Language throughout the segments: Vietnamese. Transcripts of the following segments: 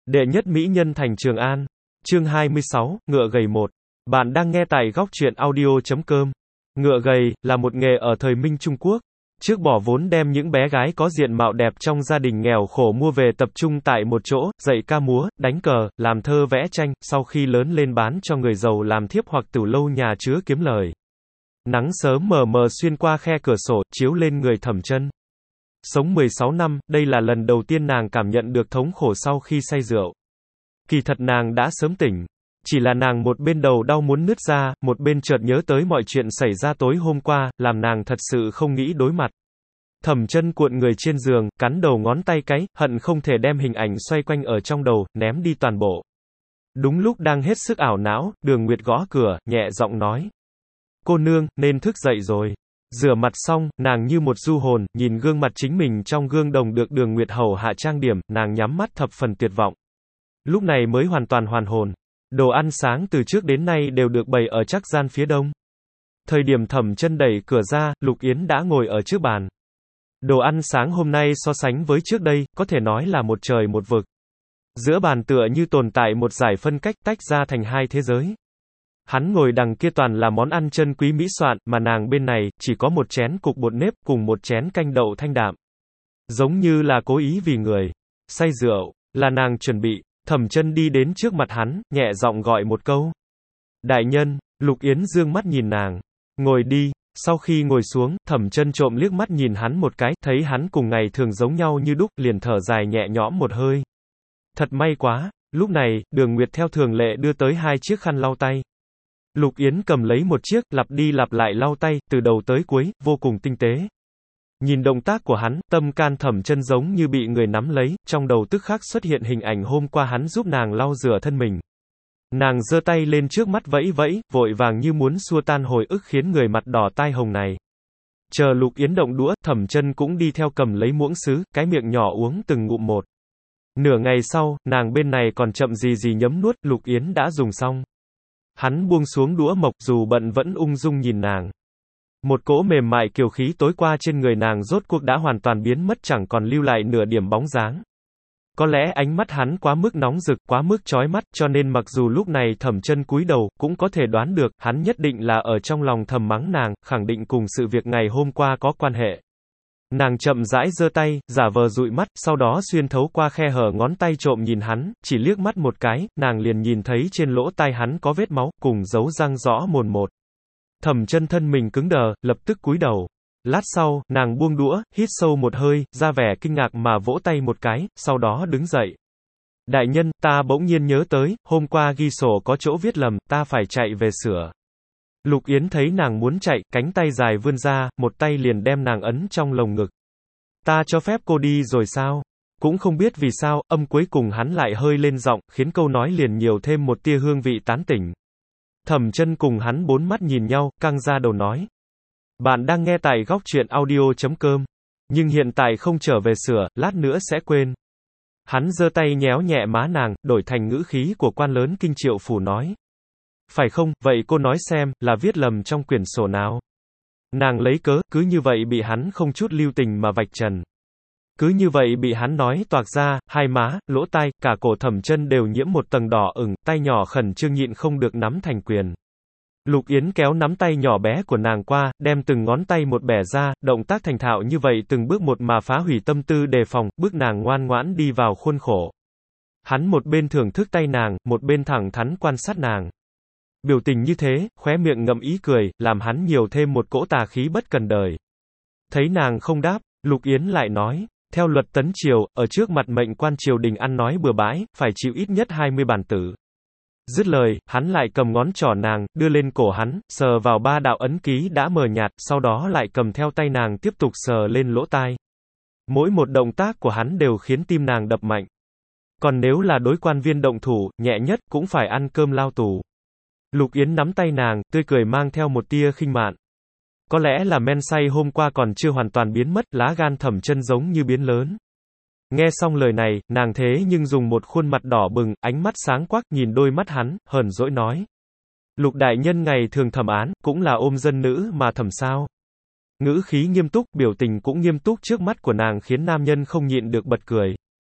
Đệ nhất mỹ nhân thành Trường An. Chương 26, ngựa gầy 1. Bạn đang nghe tại góc truyện audio.com. Ngựa gầy là một nghề ở thời Minh Trung Quốc. Trước bỏ vốn đem những bé gái có diện mạo đẹp trong gia đình nghèo khổ mua về tập trung tại một chỗ, dạy ca múa, đánh cờ, làm thơ vẽ tranh, sau khi lớn lên bán cho người giàu làm thiếp hoặc tửu lâu nhà chứa kiếm lời. Nắng sớm mờ mờ xuyên qua khe cửa sổ, chiếu lên người Thẩm Chân. Sống 16 năm, đây là lần đầu tiên nàng cảm nhận được thống khổ sau khi say rượu. Kỳ thật nàng đã sớm tỉnh. Chỉ là nàng một bên đầu đau muốn nứt ra, một bên chợt nhớ tới mọi chuyện xảy ra tối hôm qua, làm nàng thật sự không nghĩ đối mặt. Thẩm Chân cuộn người trên giường, cắn đầu ngón tay cái, hận không thể đem hình ảnh xoay quanh ở trong đầu, ném đi toàn bộ. Đúng lúc đang hết sức ảo não, Đường Nguyệt gõ cửa, nhẹ giọng nói. Cô nương, nên thức dậy rồi. Rửa mặt xong, nàng như một du hồn, nhìn gương mặt chính mình trong gương đồng được Đường Nguyệt hầu hạ trang điểm, nàng nhắm mắt thập phần tuyệt vọng. Lúc này mới hoàn toàn hoàn hồn. Đồ ăn sáng từ trước đến nay đều được bày ở trắc gian phía đông. Thời điểm Thẩm Chân đẩy cửa ra, Lục Yến đã ngồi ở trước bàn. Đồ ăn sáng hôm nay so sánh với trước đây, có thể nói là một trời một vực. Giữa bàn tựa như tồn tại một dải phân cách tách ra thành hai thế giới. Hắn ngồi đằng kia toàn là món ăn chân quý mỹ soạn, mà nàng bên này, chỉ có một chén cục bột nếp cùng một chén canh đậu thanh đạm. Giống như là cố ý vì người say rượu, là nàng chuẩn bị. Thẩm Chân đi đến trước mặt hắn, nhẹ giọng gọi một câu. Đại nhân. Lục Yến dương mắt nhìn nàng. Ngồi đi. Sau khi ngồi xuống, Thẩm Chân trộm liếc mắt nhìn hắn một cái, thấy hắn cùng ngày thường giống nhau như đúc, liền thở dài nhẹ nhõm một hơi. Thật may quá. Lúc này, Đường Nguyệt theo thường lệ đưa tới hai chiếc khăn lau tay. Lục Yến cầm lấy một chiếc, lặp đi lặp lại lau tay, từ đầu tới cuối, vô cùng tinh tế. Nhìn động tác của hắn, tâm can Thẩm Chân giống như bị người nắm lấy, trong đầu tức khắc xuất hiện hình ảnh hôm qua hắn giúp nàng lau rửa thân mình. Nàng giơ tay lên trước mắt vẫy vẫy, vội vàng như muốn xua tan hồi ức khiến người mặt đỏ tai hồng này. Chờ Lục Yến động đũa, Thẩm Chân cũng đi theo cầm lấy muỗng sứ, cái miệng nhỏ uống từng ngụm một. Nửa ngày sau, nàng bên này còn chậm gì gì nhấm nuốt, Lục Yến đã dùng xong. Hắn buông xuống đũa mộc, dù bận vẫn ung dung nhìn nàng. Một cỗ mềm mại kiều khí tối qua trên người nàng rốt cuộc đã hoàn toàn biến mất, chẳng còn lưu lại nửa điểm bóng dáng. Có lẽ ánh mắt hắn quá mức nóng rực, quá mức chói mắt, cho nên mặc dù lúc này Thẩm Chân cúi đầu, cũng có thể đoán được, hắn nhất định là ở trong lòng thầm mắng nàng, khẳng định cùng sự việc ngày hôm qua có quan hệ. Nàng chậm rãi giơ tay, giả vờ dụi mắt, sau đó xuyên thấu qua khe hở ngón tay trộm nhìn hắn, chỉ liếc mắt một cái, nàng liền nhìn thấy trên lỗ tai hắn có vết máu, cùng dấu răng rõ mồn một. Thẩm Chân thân mình cứng đờ, lập tức cúi đầu. Lát sau, nàng buông đũa, hít sâu một hơi, ra vẻ kinh ngạc mà vỗ tay một cái, sau đó đứng dậy. Đại nhân, ta bỗng nhiên nhớ tới, hôm qua ghi sổ có chỗ viết lầm, ta phải chạy về sửa. Lục Yến thấy nàng muốn chạy, cánh tay dài vươn ra, một tay liền đem nàng ấn trong lồng ngực. Ta cho phép cô đi rồi sao? Cũng không biết vì sao, âm cuối cùng hắn lại hơi lên giọng, khiến câu nói liền nhiều thêm một tia hương vị tán tỉnh. Thẩm Chân cùng hắn bốn mắt nhìn nhau, căng ra đầu nói. Bạn đang nghe tại góc truyện audio.com. Nhưng hiện tại không trở về sửa, lát nữa sẽ quên. Hắn giơ tay nhéo nhẹ má nàng, đổi thành ngữ khí của quan lớn kinh triệu phủ nói. Phải không, vậy cô nói xem, là viết lầm trong quyển sổ nào? Nàng lấy cớ, cứ như vậy bị hắn không chút lưu tình mà vạch trần. Cứ như vậy bị hắn nói toạc ra, hai má, lỗ tai, cả cổ Thẩm Chân đều nhiễm một tầng đỏ ửng, tay nhỏ khẩn trương nhịn không được nắm thành quyền. Lục Yến kéo nắm tay nhỏ bé của nàng qua, đem từng ngón tay một bẻ ra, động tác thành thạo như vậy từng bước một mà phá hủy tâm tư đề phòng, bước nàng ngoan ngoãn đi vào khuôn khổ. Hắn một bên thưởng thức tay nàng, một bên thẳng thắn quan sát nàng. Biểu tình như thế, khóe miệng ngậm ý cười, làm hắn nhiều thêm một cỗ tà khí bất cần đời. Thấy nàng không đáp, Lục Yến lại nói, theo luật tấn triều, ở trước mặt mệnh quan triều đình ăn nói bừa bãi, phải chịu ít nhất 20 bản tử. Dứt lời, hắn lại cầm ngón trỏ nàng, đưa lên cổ hắn, sờ vào ba đạo ấn ký đã mờ nhạt, sau đó lại cầm theo tay nàng tiếp tục sờ lên lỗ tai. Mỗi một động tác của hắn đều khiến tim nàng đập mạnh. Còn nếu là đối quan viên động thủ, nhẹ nhất, cũng phải ăn cơm lao tù. Lục Yến nắm tay nàng, tươi cười mang theo một tia khinh mạn. Có lẽ là men say hôm qua còn chưa hoàn toàn biến mất, lá gan Thẩm Chân giống như biến lớn. Nghe xong lời này, nàng thế nhưng dùng một khuôn mặt đỏ bừng, ánh mắt sáng quắc nhìn đôi mắt hắn, hờn dỗi nói. Lục đại nhân ngày thường thẩm án, cũng là ôm dân nữ mà thẩm sao. Ngữ khí nghiêm túc, biểu tình cũng nghiêm túc trước mắt của nàng khiến nam nhân không nhịn được bật cười.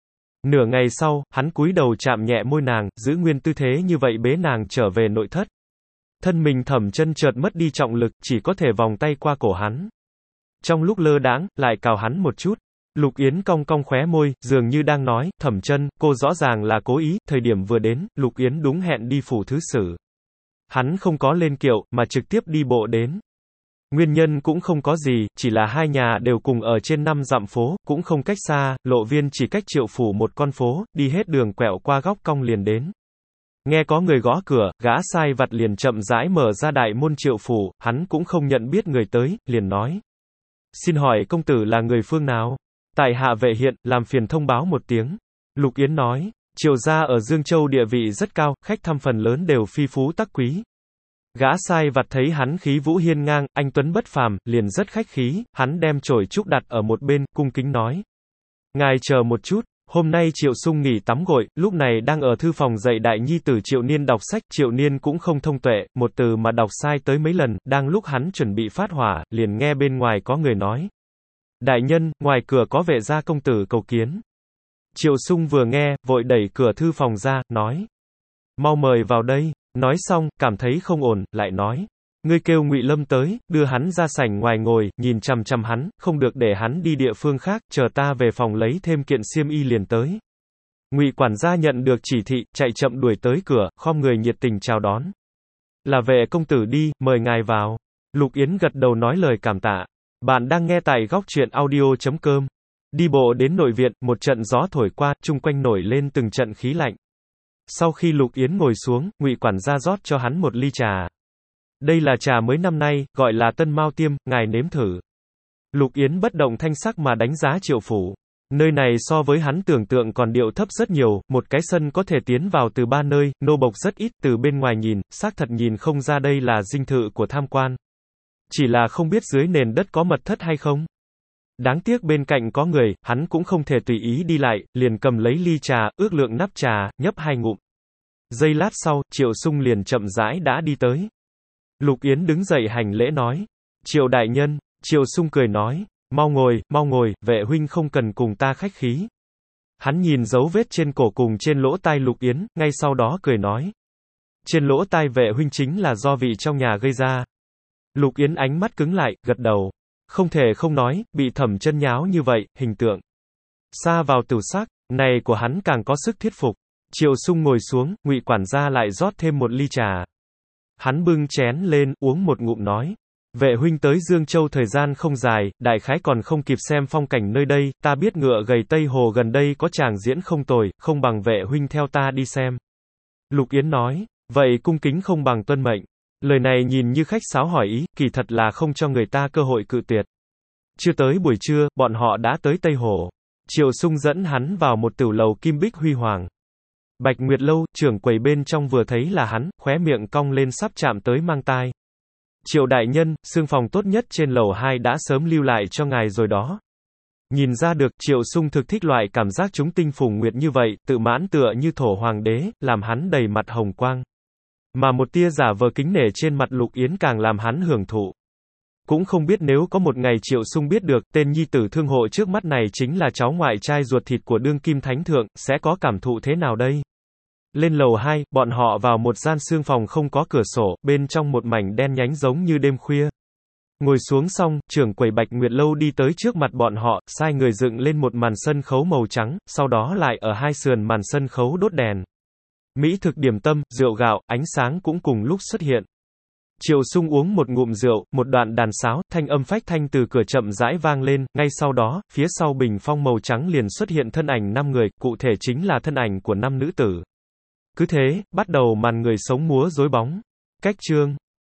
Nửa ngày sau, hắn cúi đầu chạm nhẹ môi nàng, giữ nguyên tư thế như vậy bế nàng trở về nội thất. Thân mình Thẩm Chân chợt mất đi trọng lực, chỉ có thể vòng tay qua cổ hắn. Trong lúc lơ đãng, lại cào hắn một chút. Lục Yến cong cong khóe môi, dường như đang nói, Thẩm Chân, cô rõ ràng là cố ý, thời điểm vừa đến, Lục Yến đúng hẹn đi phủ thứ sử. Hắn không có lên kiệu, mà trực tiếp đi bộ đến. Nguyên nhân cũng không có gì, chỉ là hai nhà đều cùng ở trên 5 dặm phố, cũng không cách xa, Lộ Viên chỉ cách Triệu phủ một con phố, đi hết đường quẹo qua góc cong liền đến. Nghe có người gõ cửa, gã sai vặt liền chậm rãi mở ra đại môn Triệu phủ, hắn cũng không nhận biết người tới, liền nói. Xin hỏi công tử là người phương nào? Tại hạ Vệ Hiện, làm phiền thông báo một tiếng. Lục Yến nói, Triệu gia ở Dương Châu địa vị rất cao, khách thăm phần lớn đều phi phú tắc quý. Gã sai vặt thấy hắn khí vũ hiên ngang, anh tuấn bất phàm, liền rất khách khí, hắn đem chổi trúc đặt ở một bên, cung kính nói. Ngài chờ một chút, hôm nay Triệu Sung nghỉ tắm gội, lúc này đang ở thư phòng dạy đại nhi tử Triệu Niên đọc sách, Triệu Niên cũng không thông tuệ, một từ mà đọc sai tới mấy lần, đang lúc hắn chuẩn bị phát hỏa, liền nghe bên ngoài có người nói. Đại nhân, ngoài cửa có vệ gia công tử cầu kiến. Triệu Sung vừa nghe, vội đẩy cửa thư phòng ra, nói. Mau mời vào đây. Nói xong, cảm thấy không ổn, lại nói. Ngươi kêu Ngụy Lâm tới, đưa hắn ra sảnh ngoài ngồi, nhìn chằm chằm hắn, không được để hắn đi địa phương khác, chờ ta về phòng lấy thêm kiện xiêm y liền tới. Ngụy quản gia nhận được chỉ thị, chạy chậm đuổi tới cửa, khom người nhiệt tình chào đón. Là Vệ công tử đi, mời ngài vào. Lục Yến gật đầu nói lời cảm tạ. Bạn đang nghe tại góc truyện audio.com. Đi bộ đến nội viện, một trận gió thổi qua, chung quanh nổi lên từng trận khí lạnh. Sau khi Lục Yến ngồi xuống, Ngụy quản gia rót cho hắn một ly trà. Đây là trà mới năm nay, gọi là Tân Mao Tiêm, ngài nếm thử. Lục Yến bất động thanh sắc mà đánh giá Triệu phủ. Nơi này so với hắn tưởng tượng còn điệu thấp rất nhiều, một cái sân có thể tiến vào từ 3 nơi, nô bộc rất ít, từ bên ngoài nhìn, xác thật nhìn không ra đây là dinh thự của tham quan. Chỉ là không biết dưới nền đất có mật thất hay không. Đáng tiếc bên cạnh có người, hắn cũng không thể tùy ý đi lại, liền cầm lấy ly trà, ước lượng nắp trà, nhấp 2 ngụm. Giây lát sau, Triệu Sung liền chậm rãi đã đi tới. Lục Yến đứng dậy hành lễ nói. Triệu đại nhân, Triệu Sung cười nói. Mau ngồi, Vệ huynh không cần cùng ta khách khí. Hắn nhìn dấu vết trên cổ cùng trên lỗ tai Lục Yến, ngay sau đó cười nói. Trên lỗ tai Vệ huynh chính là do vị trong nhà gây ra. Lục Yến ánh mắt cứng lại, gật đầu. Không thể không nói, bị Thẩm Chân nháo như vậy, hình tượng xa vào tử sắc, này của hắn càng có sức thuyết phục. Triệu Sung ngồi xuống, Ngụy quản gia lại rót thêm một ly trà. Hắn bưng chén lên, uống một ngụm nói. Vệ huynh tới Dương Châu thời gian không dài, đại khái còn không kịp xem phong cảnh nơi đây, ta biết Ngựa Gầy Tây Hồ gần đây có tràng diễn không tồi, không bằng Vệ huynh theo ta đi xem. Lục Yến nói, vậy cung kính không bằng tuân mệnh. Lời này nhìn như khách sáo hỏi ý, kỳ thật là không cho người ta cơ hội cự tuyệt. Chưa tới buổi trưa, bọn họ đã tới Tây Hồ. Triệu Sung dẫn hắn vào một tửu lầu kim bích huy hoàng. Bạch Nguyệt Lâu, trưởng quầy bên trong vừa thấy là hắn, khóe miệng cong lên sắp chạm tới mang tai. Triệu đại nhân, xương phòng tốt nhất trên lầu 2 đã sớm lưu lại cho ngài rồi đó. Nhìn ra được, Triệu Sung thực thích loại cảm giác chúng tinh phùng nguyệt như vậy, tự mãn tựa như thổ hoàng đế, làm hắn đầy mặt hồng quang. Mà một tia giả vờ kính nể trên mặt Lục Yến càng làm hắn hưởng thụ. Cũng không biết nếu có một ngày Triệu Sung biết được, tên nhi tử thương hộ trước mắt này chính là cháu ngoại trai ruột thịt của đương kim thánh thượng, sẽ có cảm thụ thế nào đây? Lên lầu 2, bọn họ vào một gian xương phòng không có cửa sổ, bên trong một mảnh đen nhánh giống như đêm khuya. Ngồi xuống xong, trưởng quầy Bạch Nguyệt Lâu đi tới trước mặt bọn họ, sai người dựng lên một màn sân khấu màu trắng, sau đó lại ở hai sườn màn sân khấu đốt đèn. Mỹ thực điểm tâm, rượu gạo, ánh sáng cũng cùng lúc xuất hiện. Triệu Sung uống một ngụm rượu, một đoạn đàn sáo, thanh âm phách thanh từ cửa chậm rãi vang lên, ngay sau đó, phía sau bình phong màu trắng liền xuất hiện thân ảnh 5 người, cụ thể chính là thân ảnh của 5 nữ tử. Cứ thế, bắt đầu màn người sống múa rối bóng. Cách chương